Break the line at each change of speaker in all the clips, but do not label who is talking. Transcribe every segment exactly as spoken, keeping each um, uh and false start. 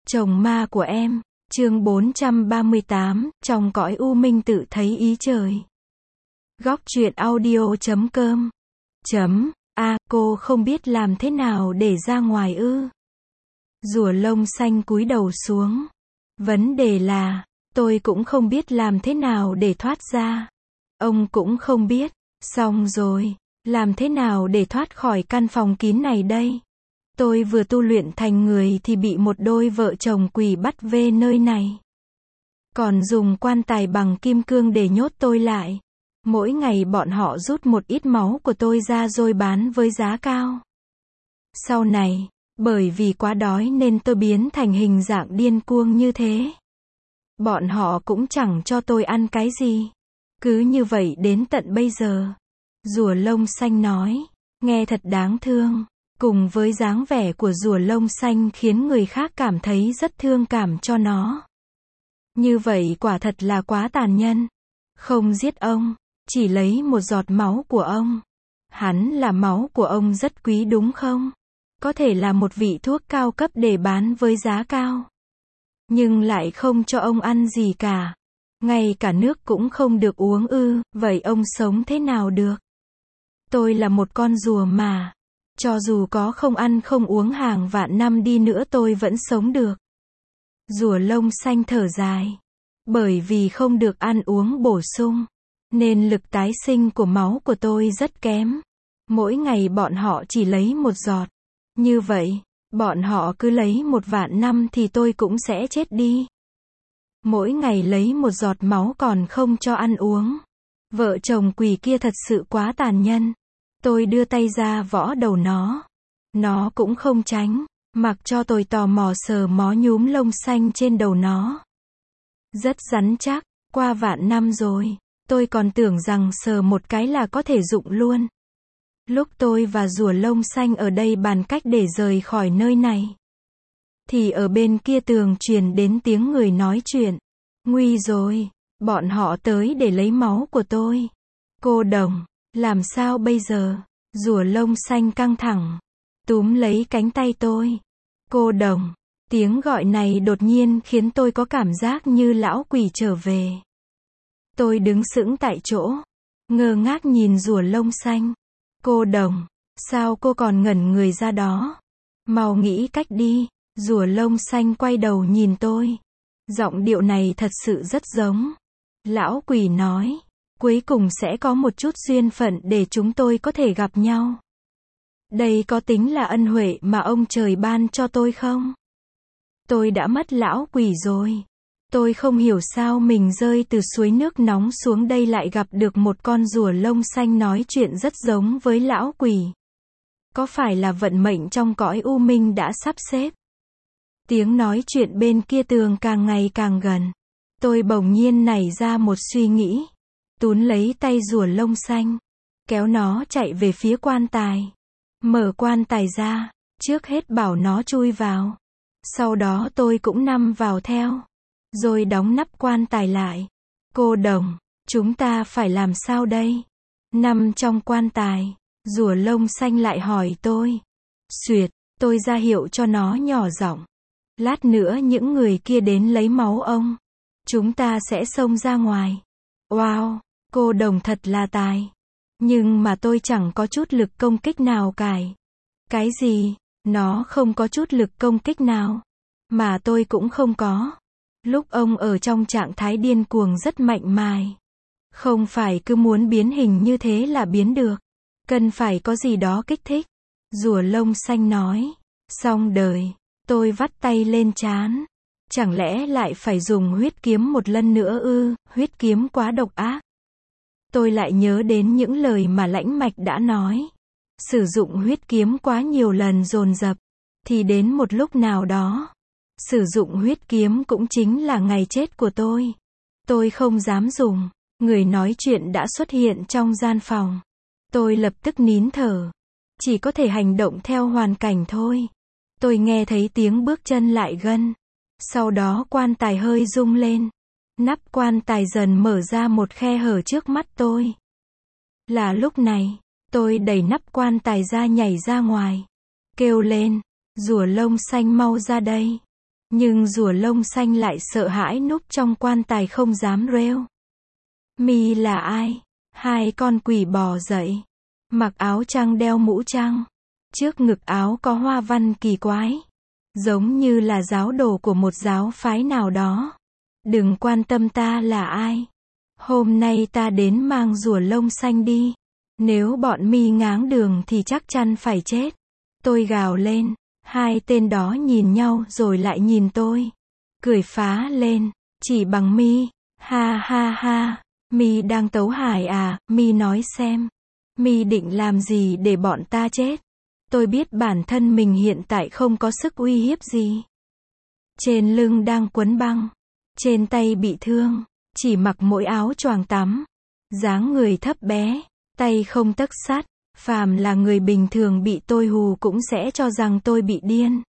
Chồng ma của em, chương bốn trăm ba mươi tám, trong cõi u minh tự thấy ý trời. Góc truyện audio chấm com chấm A, cô không biết làm thế nào để ra ngoài ư? Rùa lông xanh cúi đầu xuống. Vấn đề là, tôi cũng không biết làm thế nào để thoát ra. Ông cũng không biết. Xong rồi, làm thế nào để thoát khỏi căn phòng kín này đây? Tôi vừa tu luyện thành người thì bị một đôi vợ chồng quỷ bắt về nơi này. Còn dùng quan tài bằng kim cương để nhốt tôi lại. Mỗi ngày bọn họ rút một ít máu của tôi ra rồi bán với giá cao. Sau này, bởi vì quá đói nên tôi biến thành hình dạng điên cuồng như thế. Bọn họ cũng chẳng cho tôi ăn cái gì. Cứ như vậy đến tận bây giờ. Rùa lông xanh nói, nghe thật đáng thương. Cùng với dáng vẻ của rùa lông xanh khiến người khác cảm thấy rất thương cảm cho nó. Như vậy quả thật là quá tàn nhẫn. Không giết ông, chỉ lấy một giọt máu của ông. Hắn là máu của ông rất quý đúng không? Có thể là một vị thuốc cao cấp để bán với giá cao. Nhưng lại không cho ông ăn gì cả. Ngay cả nước cũng không được uống ư, vậy ông sống thế nào được? Tôi là một con rùa mà. Cho dù có không ăn không uống hàng vạn năm đi nữa tôi vẫn sống được. Rùa lông xanh thở dài. Bởi vì không được ăn uống bổ sung, nên lực tái sinh của máu của tôi rất kém. Mỗi ngày bọn họ chỉ lấy một giọt. Như vậy, bọn họ cứ lấy một vạn năm thì tôi cũng sẽ chết đi. Mỗi ngày lấy một giọt máu còn không cho ăn uống. Vợ chồng quỷ kia thật sự quá tàn nhẫn. Tôi đưa tay ra võ đầu nó. Nó cũng không tránh, mặc cho tôi tò mò sờ mó nhúm lông xanh trên đầu nó. Rất rắn chắc, qua vạn năm rồi, tôi còn tưởng rằng sờ một cái là có thể dụng luôn. Lúc tôi và rùa lông xanh ở đây bàn cách để rời khỏi nơi này, thì ở bên kia tường truyền đến tiếng người nói chuyện. Nguy rồi, bọn họ tới để lấy máu của tôi. Cô đồng, làm sao bây giờ? Rùa lông xanh căng thẳng, túm lấy cánh tay tôi. Cô đồng, tiếng gọi này đột nhiên khiến tôi có cảm giác như lão quỷ trở về. Tôi đứng sững tại chỗ, ngơ ngác nhìn rùa lông xanh. Cô đồng, sao cô còn ngẩn người ra đó? Mau nghĩ cách đi. Rùa lông xanh quay đầu nhìn tôi. Giọng điệu này thật sự rất giống. Lão quỷ nói, cuối cùng sẽ có một chút duyên phận để chúng tôi có thể gặp nhau. Đây có tính là ân huệ mà ông trời ban cho tôi không? Tôi đã mất lão quỷ rồi. Tôi không hiểu sao mình rơi từ suối nước nóng xuống đây lại gặp được một con rùa lông xanh nói chuyện rất giống với lão quỷ. Có phải là vận mệnh trong cõi u minh đã sắp xếp? Tiếng nói chuyện bên kia tường càng ngày càng gần. Tôi bỗng nhiên nảy ra một suy nghĩ. Túm lấy tay rùa lông xanh, kéo nó chạy về phía quan tài. Mở quan tài ra, trước hết bảo nó chui vào. Sau đó tôi cũng nằm vào theo. Rồi đóng nắp quan tài lại. Cô đồng, chúng ta phải làm sao đây? Nằm trong quan tài, rùa lông xanh lại hỏi tôi. Xuyệt, tôi ra hiệu cho nó nhỏ giọng. Lát nữa những người kia đến lấy máu ông. Chúng ta sẽ xông ra ngoài. Wow, cô đồng thật là tài. Nhưng mà tôi chẳng có chút lực công kích nào cải. Cái gì? Nó không có chút lực công kích nào. Mà tôi cũng không có. Lúc ông ở trong trạng thái điên cuồng rất mạnh mài. Không phải cứ muốn biến hình như thế là biến được. Cần phải có gì đó kích thích. Rùa lông xanh nói. Xong đời. Tôi vắt tay lên trán. Chẳng lẽ lại phải dùng huyết kiếm một lần nữa ư? Huyết kiếm quá độc ác. Tôi lại nhớ đến những lời mà Lãnh Mạch đã nói. Sử dụng huyết kiếm quá nhiều lần dồn dập, thì đến một lúc nào đó, sử dụng huyết kiếm cũng chính là ngày chết của tôi. Tôi không dám dùng. Người nói chuyện đã xuất hiện trong gian phòng. Tôi lập tức nín thở. Chỉ có thể hành động theo hoàn cảnh thôi. Tôi nghe thấy tiếng bước chân lại gần. Sau đó quan tài hơi rung lên. Nắp quan tài dần mở ra một khe hở trước mắt tôi. Là lúc này, tôi đẩy nắp quan tài ra nhảy ra ngoài. Kêu lên, rùa lông xanh mau ra đây. Nhưng rùa lông xanh lại sợ hãi núp trong quan tài không dám reo. Mi là ai? Hai con quỷ bò dậy. Mặc áo trắng đeo mũ trắng. Trước ngực áo có hoa văn kỳ quái. Giống như là giáo đồ của một giáo phái nào đó. Đừng quan tâm ta là ai. Hôm nay ta đến mang rùa lông xanh đi. Nếu bọn mi ngáng đường thì chắc chắn phải chết. Tôi gào lên. Hai tên đó nhìn nhau rồi lại nhìn tôi. Cười phá lên. Chỉ bằng mi. Ha ha ha. Mi đang tấu hài à, mi nói xem. Mi định làm gì để bọn ta chết? Tôi biết bản thân mình hiện tại không có sức uy hiếp gì. Trên lưng đang quấn băng. Trên tay bị thương. Chỉ mặc mỗi áo choàng tắm. Dáng người thấp bé. Tay không tấc sắt. Phàm là người bình thường bị tôi hù cũng sẽ cho rằng tôi bị điên.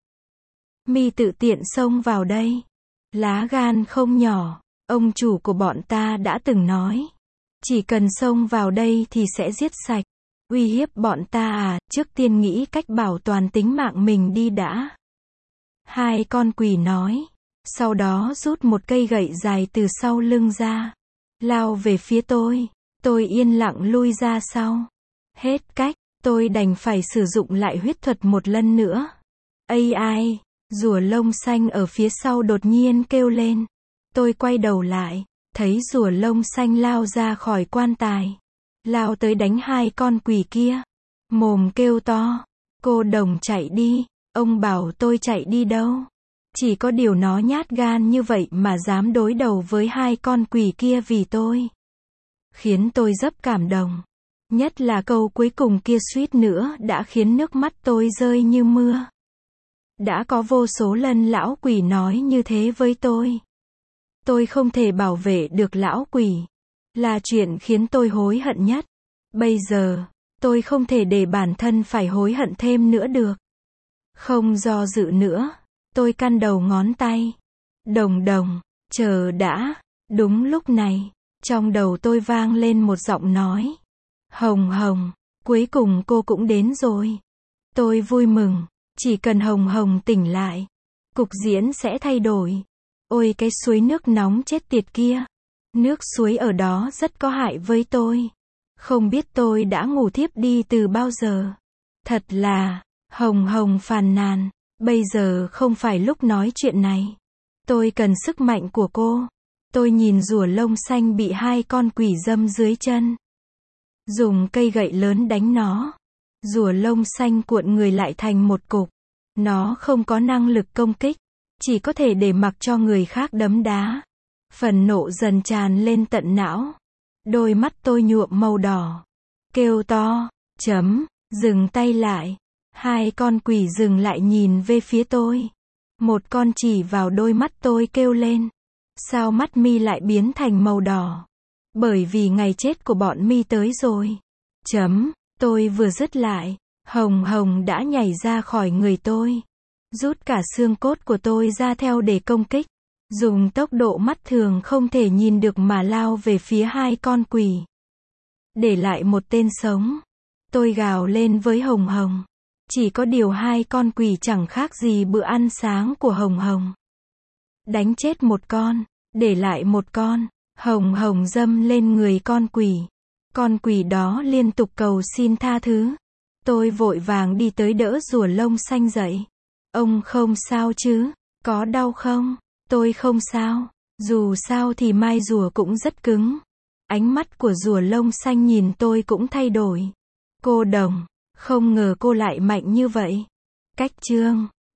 Mi tự tiện xông vào đây. Lá gan không nhỏ. Ông chủ của bọn ta đã từng nói. Chỉ cần xông vào đây thì sẽ giết sạch. Uy hiếp bọn ta à, trước tiên nghĩ cách bảo toàn tính mạng mình đi đã. Hai con quỷ nói. Sau đó rút một cây gậy dài từ sau lưng ra. Lao về phía tôi. Tôi yên lặng lui ra sau. Hết cách, tôi đành phải sử dụng lại huyết thuật một lần nữa. Ây ai, rùa lông xanh ở phía sau đột nhiên kêu lên. Tôi quay đầu lại, thấy rùa lông xanh lao ra khỏi quan tài. Lao tới đánh hai con quỷ kia. Mồm kêu to. Cô đồng chạy đi. Ông bảo tôi chạy đi đâu. Chỉ có điều nó nhát gan như vậy mà dám đối đầu với hai con quỷ kia vì tôi. Khiến tôi rất cảm động. Nhất là câu cuối cùng kia suýt nữa đã khiến nước mắt tôi rơi như mưa. Đã có vô số lần lão quỷ nói như thế với tôi. Tôi không thể bảo vệ được lão quỷ. Là chuyện khiến tôi hối hận nhất. Bây giờ, tôi không thể để bản thân phải hối hận thêm nữa được. Không do dự nữa. Tôi căn đầu ngón tay. Đồng đồng, chờ đã. Đúng lúc này, trong đầu tôi vang lên một giọng nói. Hồng Hồng, cuối cùng cô cũng đến rồi. Tôi vui mừng. Chỉ cần Hồng Hồng tỉnh lại, cục diễn sẽ thay đổi. Ôi cái suối nước nóng chết tiệt kia. Nước suối ở đó rất có hại với tôi. Không biết tôi đã ngủ thiếp đi từ bao giờ. Thật là, Hồng Hồng phàn nàn. Bây giờ không phải lúc nói chuyện này. Tôi cần sức mạnh của cô. Tôi nhìn rùa lông xanh bị hai con quỷ dâm dưới chân. Dùng cây gậy lớn đánh nó. Rùa lông xanh cuộn người lại thành một cục. Nó không có năng lực công kích. Chỉ có thể để mặc cho người khác đấm đá. Phần nộ dần tràn lên tận não. Đôi mắt tôi nhuộm màu đỏ. Kêu to. Chấm. Dừng tay lại. Hai con quỷ dừng lại nhìn về phía tôi. Một con chỉ vào đôi mắt tôi kêu lên. Sao mắt mi lại biến thành màu đỏ? Bởi vì ngày chết của bọn mi tới rồi. Chấm. Tôi vừa dứt lại. Hồng Hồng đã nhảy ra khỏi người tôi. Rút cả xương cốt của tôi ra theo để công kích. Dùng tốc độ mắt thường không thể nhìn được mà lao về phía hai con quỷ. Để lại một tên sống. Tôi gào lên với Hồng Hồng. Chỉ có điều hai con quỷ chẳng khác gì bữa ăn sáng của Hồng Hồng. Đánh chết một con, để lại một con. Hồng Hồng dâm lên người con quỷ. Con quỷ đó liên tục cầu xin tha thứ. Tôi vội vàng đi tới đỡ rùa lông xanh dậy. Ông không sao chứ? Có đau không? Tôi không sao. Dù sao thì mai rùa cũng rất cứng. Ánh mắt của rùa lông xanh nhìn tôi cũng thay đổi. Cô đồng, không ngờ cô lại mạnh như vậy. Cách chương